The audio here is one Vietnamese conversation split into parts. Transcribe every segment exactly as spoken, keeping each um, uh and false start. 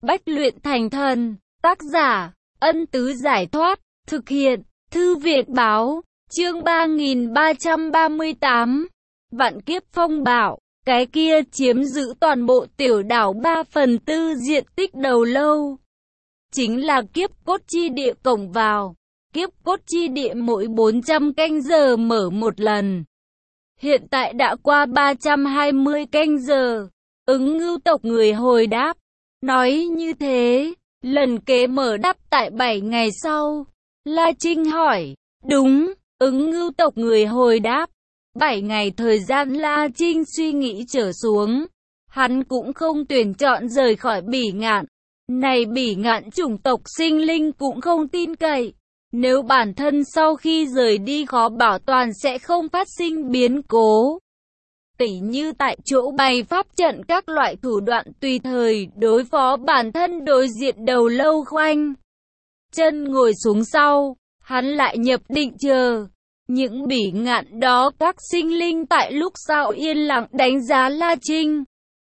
Bách luyện thành thần. Tác giả, Ân Tứ Giải Thoát. Thực hiện, Thư Viện Báo. Chương ba nghìn ba trăm ba mươi tám. Vạn kiếp phong bạo. Cái kia chiếm giữ toàn bộ tiểu đảo ba phần tư diện tích đầu lâu. Chính là kiếp cốt chi địa cổng vào. Kiếp cốt chi địa mỗi bốn trăm canh giờ mở một lần. Hiện tại đã qua ba trăm hai mươi canh giờ. Ứng ngưu tộc người hồi đáp. Nói như thế, lần kế mở đáp tại bảy ngày sau. La Trinh hỏi. Đúng, ứng ngưu tộc người hồi đáp. bảy ngày thời gian La Trinh suy nghĩ trở xuống. Hắn cũng không tuyển chọn rời khỏi Bỉ Ngạn. Này Bỉ Ngạn chủng tộc sinh linh cũng không tin cậy. Nếu bản thân sau khi rời đi khó bảo toàn sẽ không phát sinh biến cố. Tỉ như tại chỗ bày pháp trận các loại thủ đoạn tùy thời đối phó bản thân đối diện đầu lâu khoanh. Chân ngồi xuống sau, hắn lại nhập định chờ. Những Bỉ Ngạn đó các sinh linh tại lúc sau yên lặng đánh giá La Trinh.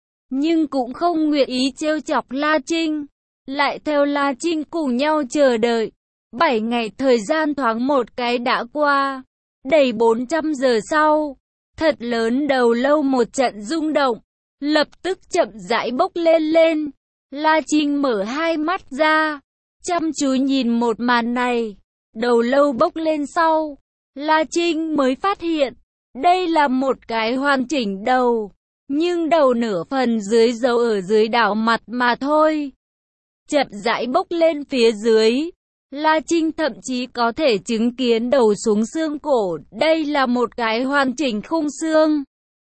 Nhưng cũng không nguyện ý trêu chọc La Trinh. Lại theo La Trinh cùng nhau chờ đợi. Bảy ngày thời gian thoáng một cái đã qua. Đầy bốn trăm giờ sau. Thật lớn đầu lâu một trận rung động. Lập tức chậm rãi bốc lên lên. La Trinh mở hai mắt ra. Chăm chú nhìn một màn này. Đầu lâu bốc lên sau. La Trinh mới phát hiện. Đây là một cái hoàn chỉnh đầu. Nhưng đầu nửa phần dưới giấu ở dưới đảo mặt mà thôi. Chậm rãi bốc lên phía dưới. La Trinh thậm chí có thể chứng kiến đầu xuống xương cổ. Đây là một cái hoàn chỉnh khung xương.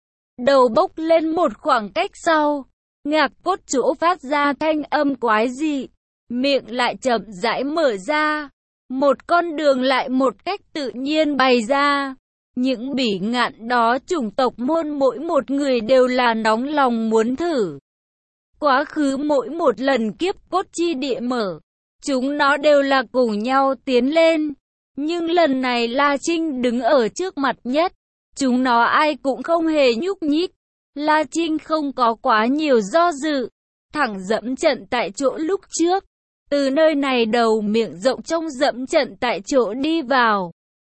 Đầu bốc lên một khoảng cách sau. Ngạc cốt chỗ phát ra thanh âm quái dị. Miệng lại chậm rãi mở ra. Một con đường lại một cách tự nhiên bày ra. Những Bỉ Ngạn đó chủng tộc môn mỗi một người đều là nóng lòng muốn thử. Quá khứ mỗi một lần kiếp cốt chi địa mở. Chúng nó đều là cùng nhau tiến lên. Nhưng lần này La Trinh đứng ở trước mặt nhất. Chúng nó ai cũng không hề nhúc nhích. La Trinh không có quá nhiều do dự. Thẳng dẫm trận tại chỗ lúc trước. Từ nơi này đầu miệng rộng trong dẫm trận tại chỗ đi vào.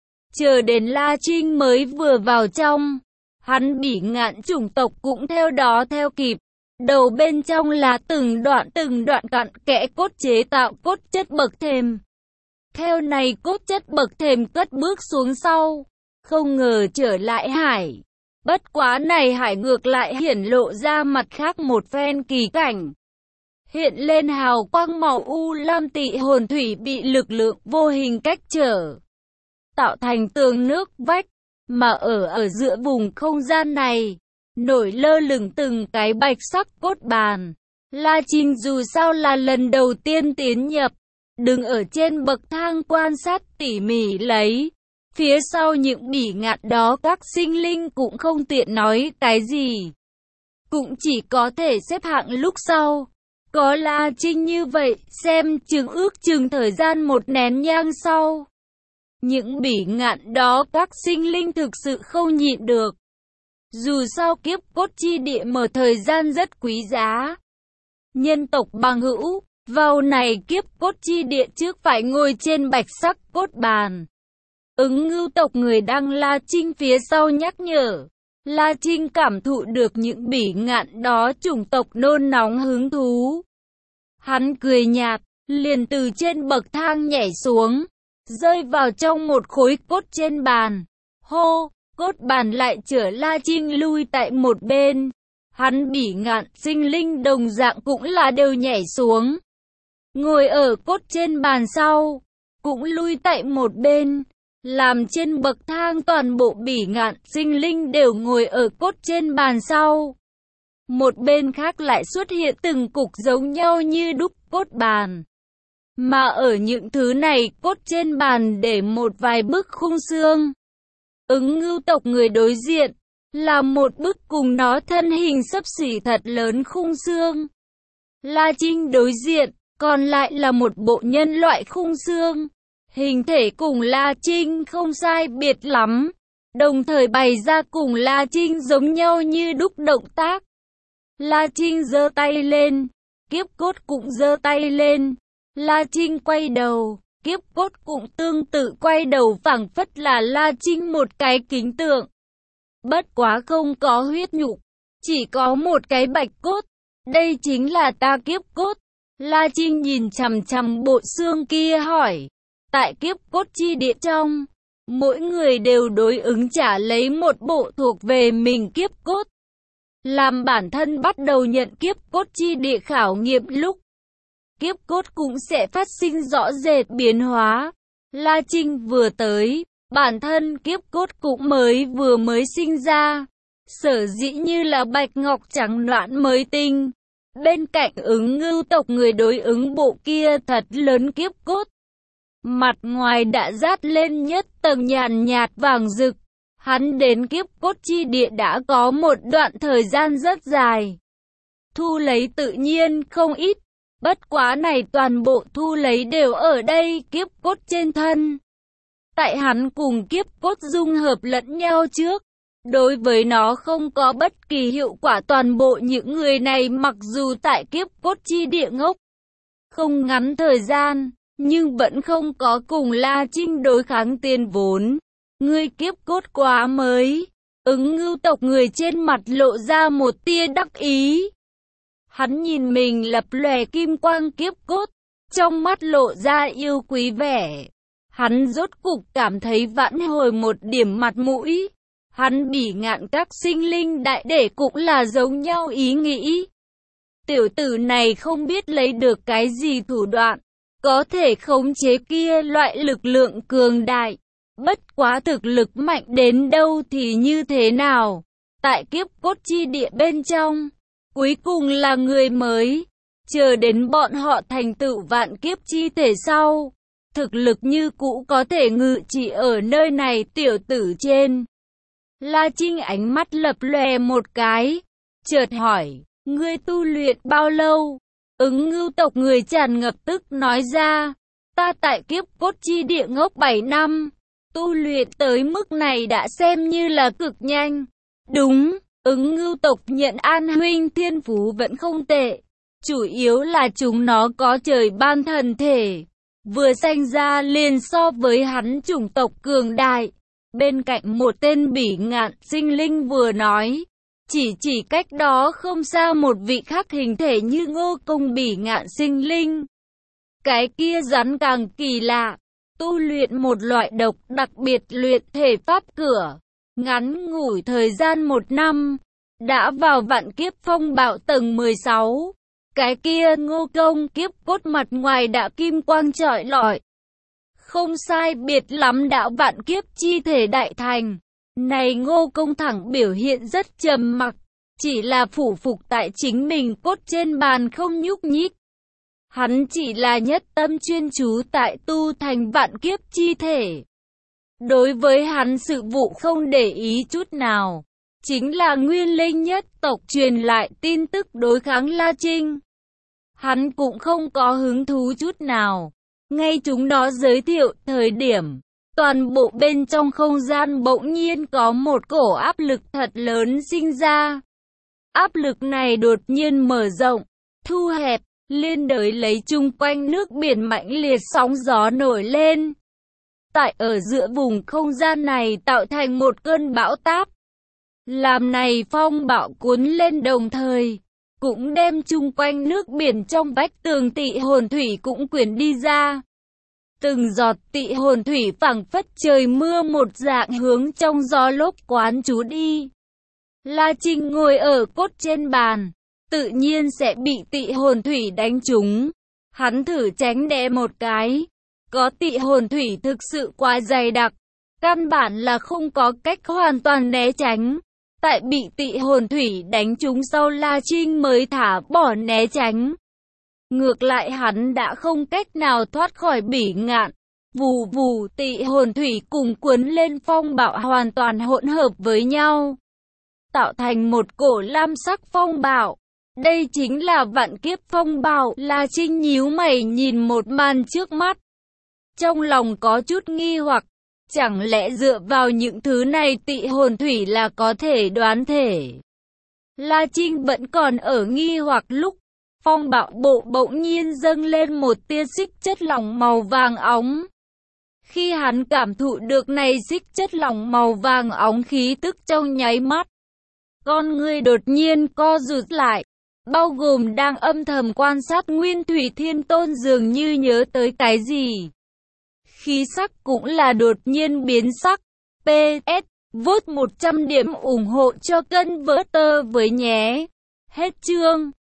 Chờ đến La Trinh mới vừa vào trong. Hắn Bỉ Ngạn chủng tộc cũng theo đó theo kịp. Đầu bên trong là từng đoạn từng đoạn cặn kẽ cốt chế tạo cốt chất bậc thềm. Theo này cốt chất bậc thềm cất bước xuống sau. Không ngờ trở lại hải. Bất quá này hải ngược lại hiển lộ ra mặt khác một phen kỳ cảnh. Hiện lên hào quang màu u lam tị hồn thủy bị lực lượng vô hình cách trở. Tạo thành tường nước vách. Mà ở ở giữa vùng không gian này. Nổi lơ lửng từng cái bạch sắc cốt bàn. La Trinh dù sao là lần đầu tiên tiến nhập. Đứng ở trên bậc thang quan sát tỉ mỉ lấy. Phía sau những Bỉ Ngạn đó các sinh linh cũng không tiện nói cái gì. Cũng chỉ có thể xếp hạng lúc sau. Có La Trinh như vậy, xem chừng ước chừng thời gian một nén nhang sau. Những Bỉ Ngạn đó các sinh linh thực sự không nhịn được. Dù sao kiếp cốt chi địa mở thời gian rất quý giá. Nhân tộc bằng hữu, vào này kiếp cốt chi địa trước phải ngồi trên bạch sắc cốt bàn. Ứng ngưu tộc người đang La Trinh phía sau nhắc nhở. La Trinh cảm thụ được những Bỉ Ngạn đó chủng tộc nôn nóng hứng thú. Hắn cười nhạt, liền từ trên bậc thang nhảy xuống, rơi vào trong một khối cốt trên bàn. Hô, cốt bàn lại chở La Trinh lui tại một bên. Hắn Bỉ Ngạn sinh linh đồng dạng cũng là đều nhảy xuống. Ngồi ở cốt trên bàn sau, cũng lui tại một bên. Làm trên bậc thang toàn bộ Bỉ Ngạn sinh linh đều ngồi ở cốt trên bàn sau. Một bên khác lại xuất hiện từng cục giống nhau như đúc cốt bàn. Mà ở những thứ này cốt trên bàn để một vài bức khung xương. Ứng ngưu tộc người đối diện, là một bức cùng nó thân hình xấp xỉ thật lớn khung xương. La Trinh đối diện, còn lại là một bộ nhân loại khung xương. Hình thể cùng La Trinh không sai biệt lắm, đồng thời bày ra cùng La Trinh giống nhau như đúc động tác. La Trinh giơ tay lên, Kiếp cốt cũng giơ tay lên. La Trinh quay đầu, kiếp cốt cũng tương tự quay đầu, phảng phất là La Trinh một cái kính tượng. Bất quá không có huyết nhục, chỉ có một cái bạch cốt. Đây chính là ta kiếp cốt. La Trinh nhìn chằm chằm bộ xương kia hỏi. Tại kiếp cốt chi địa trong, mỗi người đều đối ứng trả lấy một bộ thuộc về mình kiếp cốt. Làm bản thân bắt đầu nhận kiếp cốt chi địa khảo nghiệm lúc, kiếp cốt cũng sẽ phát sinh rõ rệt biến hóa. La Trinh vừa tới, bản thân kiếp cốt cũng mới vừa mới sinh ra. Sở dĩ như là bạch ngọc trắng noãn mới tinh. Bên cạnh ứng ngưu tộc người đối ứng bộ kia thật lớn kiếp cốt. Mặt ngoài đã dát lên nhất tầng nhàn nhạt vàng rực. Hắn đến kiếp cốt chi địa đã có một đoạn thời gian rất dài. Thu lấy tự nhiên không ít. Bất quá này toàn bộ thu lấy đều ở đây kiếp cốt trên thân. Tại hắn cùng kiếp cốt dung hợp lẫn nhau trước. Đối với nó không có bất kỳ hiệu quả, toàn bộ những người này mặc dù tại kiếp cốt chi địa ngốc không ngắn thời gian, nhưng vẫn không có cùng La Trinh đối kháng tiền vốn. Ngươi kiếp cốt quá mới. Ứng ngưu tộc người trên mặt lộ ra một tia đắc ý. Hắn nhìn mình lập lòe kim quang kiếp cốt, trong mắt lộ ra yêu quý vẻ. Hắn rốt cục cảm thấy vãn hồi một điểm mặt mũi. Hắn bỉ ngạn các sinh linh đại để cũng là giống nhau ý nghĩ. Tiểu tử này không biết lấy được cái gì thủ đoạn, có thể khống chế kia loại lực lượng cường đại. Bất quá thực lực mạnh đến đâu thì như thế nào. Tại kiếp cốt chi địa bên trong, cuối cùng là người mới. Chờ đến bọn họ thành tựu vạn kiếp chi thể sau, thực lực như cũ có thể ngự trị ở nơi này tiểu tử trên. La Trinh ánh mắt lập lòe một cái, chợt hỏi, ngươi tu luyện bao lâu? Ứng ngưu tộc người tràn ngập tức nói ra, ta tại kiếp cốt chi địa ngốc bảy năm, tu luyện tới mức này đã xem như là cực nhanh. Đúng, ứng ngưu tộc nhận An huynh thiên phú vẫn không tệ, chủ yếu là chúng nó có trời ban thần thể, vừa sanh ra liền so với hắn chủng tộc cường đại. Bên cạnh một tên bỉ ngạn sinh linh vừa nói, chỉ chỉ cách đó không xa một vị khác hình thể như ngô công bỉ ngạn sinh linh. Cái kia rắn càng kỳ lạ, tu luyện một loại độc đặc biệt luyện thể pháp cửa, ngắn ngủi thời gian một năm, đã vào vạn kiếp phong bạo tầng mười sáu. Cái kia ngô công kiếp cốt mặt ngoài đã kim quang chói lọi. Không sai biệt lắm đã vạn kiếp chi thể đại thành. Này ngô công thẳng biểu hiện rất trầm mặc, chỉ là phủ phục tại chính mình cốt trên bàn không nhúc nhích. Hắn chỉ là nhất tâm chuyên chú tại tu thành vạn kiếp chi thể. Đối với hắn sự vụ không để ý chút nào. Chính là nguyên linh nhất tộc truyền lại tin tức đối kháng La Trinh. Hắn cũng không có hứng thú chút nào. Ngay chúng nó giới thiệu thời điểm, toàn bộ bên trong không gian bỗng nhiên có một cổ áp lực thật lớn sinh ra. Áp lực này đột nhiên mở rộng, thu hẹp, liên đới lấy chung quanh nước biển mãnh liệt, sóng gió nổi lên. Tại ở giữa vùng không gian này tạo thành một cơn bão táp. Làm này phong bão cuốn lên đồng thời, cũng đem chung quanh nước biển trong vách tường tị hồn thủy cũng quyển đi ra. Từng giọt tị hồn thủy phảng phất trời mưa một dạng hướng trong gió lốc quán trú đi. La Trinh ngồi ở cốt trên bàn, tự nhiên sẽ bị tị hồn thủy đánh trúng. Hắn thử tránh né một cái, có tị hồn thủy thực sự quá dày đặc, căn bản là không có cách hoàn toàn né tránh. Tại bị tị hồn thủy đánh trúng sau, La Trinh mới thả bỏ né tránh. Ngược lại hắn đã không cách nào thoát khỏi bỉ ngạn. Vù vù, tị hồn thủy cùng cuốn lên phong bạo hoàn toàn hỗn hợp với nhau, tạo thành một cổ lam sắc phong bạo. Đây chính là vạn kiếp phong bạo. La Trinh nhíu mày nhìn một màn trước mắt, trong lòng có chút nghi hoặc. Chẳng lẽ dựa vào những thứ này tị hồn thủy là có thể đoán thể? La Trinh vẫn còn ở nghi hoặc lúc Phong bạo bộ bỗng nhiên dâng lên một tia xích chất lỏng màu vàng óng. Khi hắn cảm thụ được này xích chất lỏng màu vàng óng khí tức trong nháy mắt, con người đột nhiên co rụt lại, bao gồm đang âm thầm quan sát Nguyên Thủy Thiên Tôn dường như nhớ tới cái gì. Khí sắc cũng là đột nhiên biến sắc. pê ét Vote một trăm điểm ủng hộ cho kênh Vỡ Tơ với nhé. Hết chương.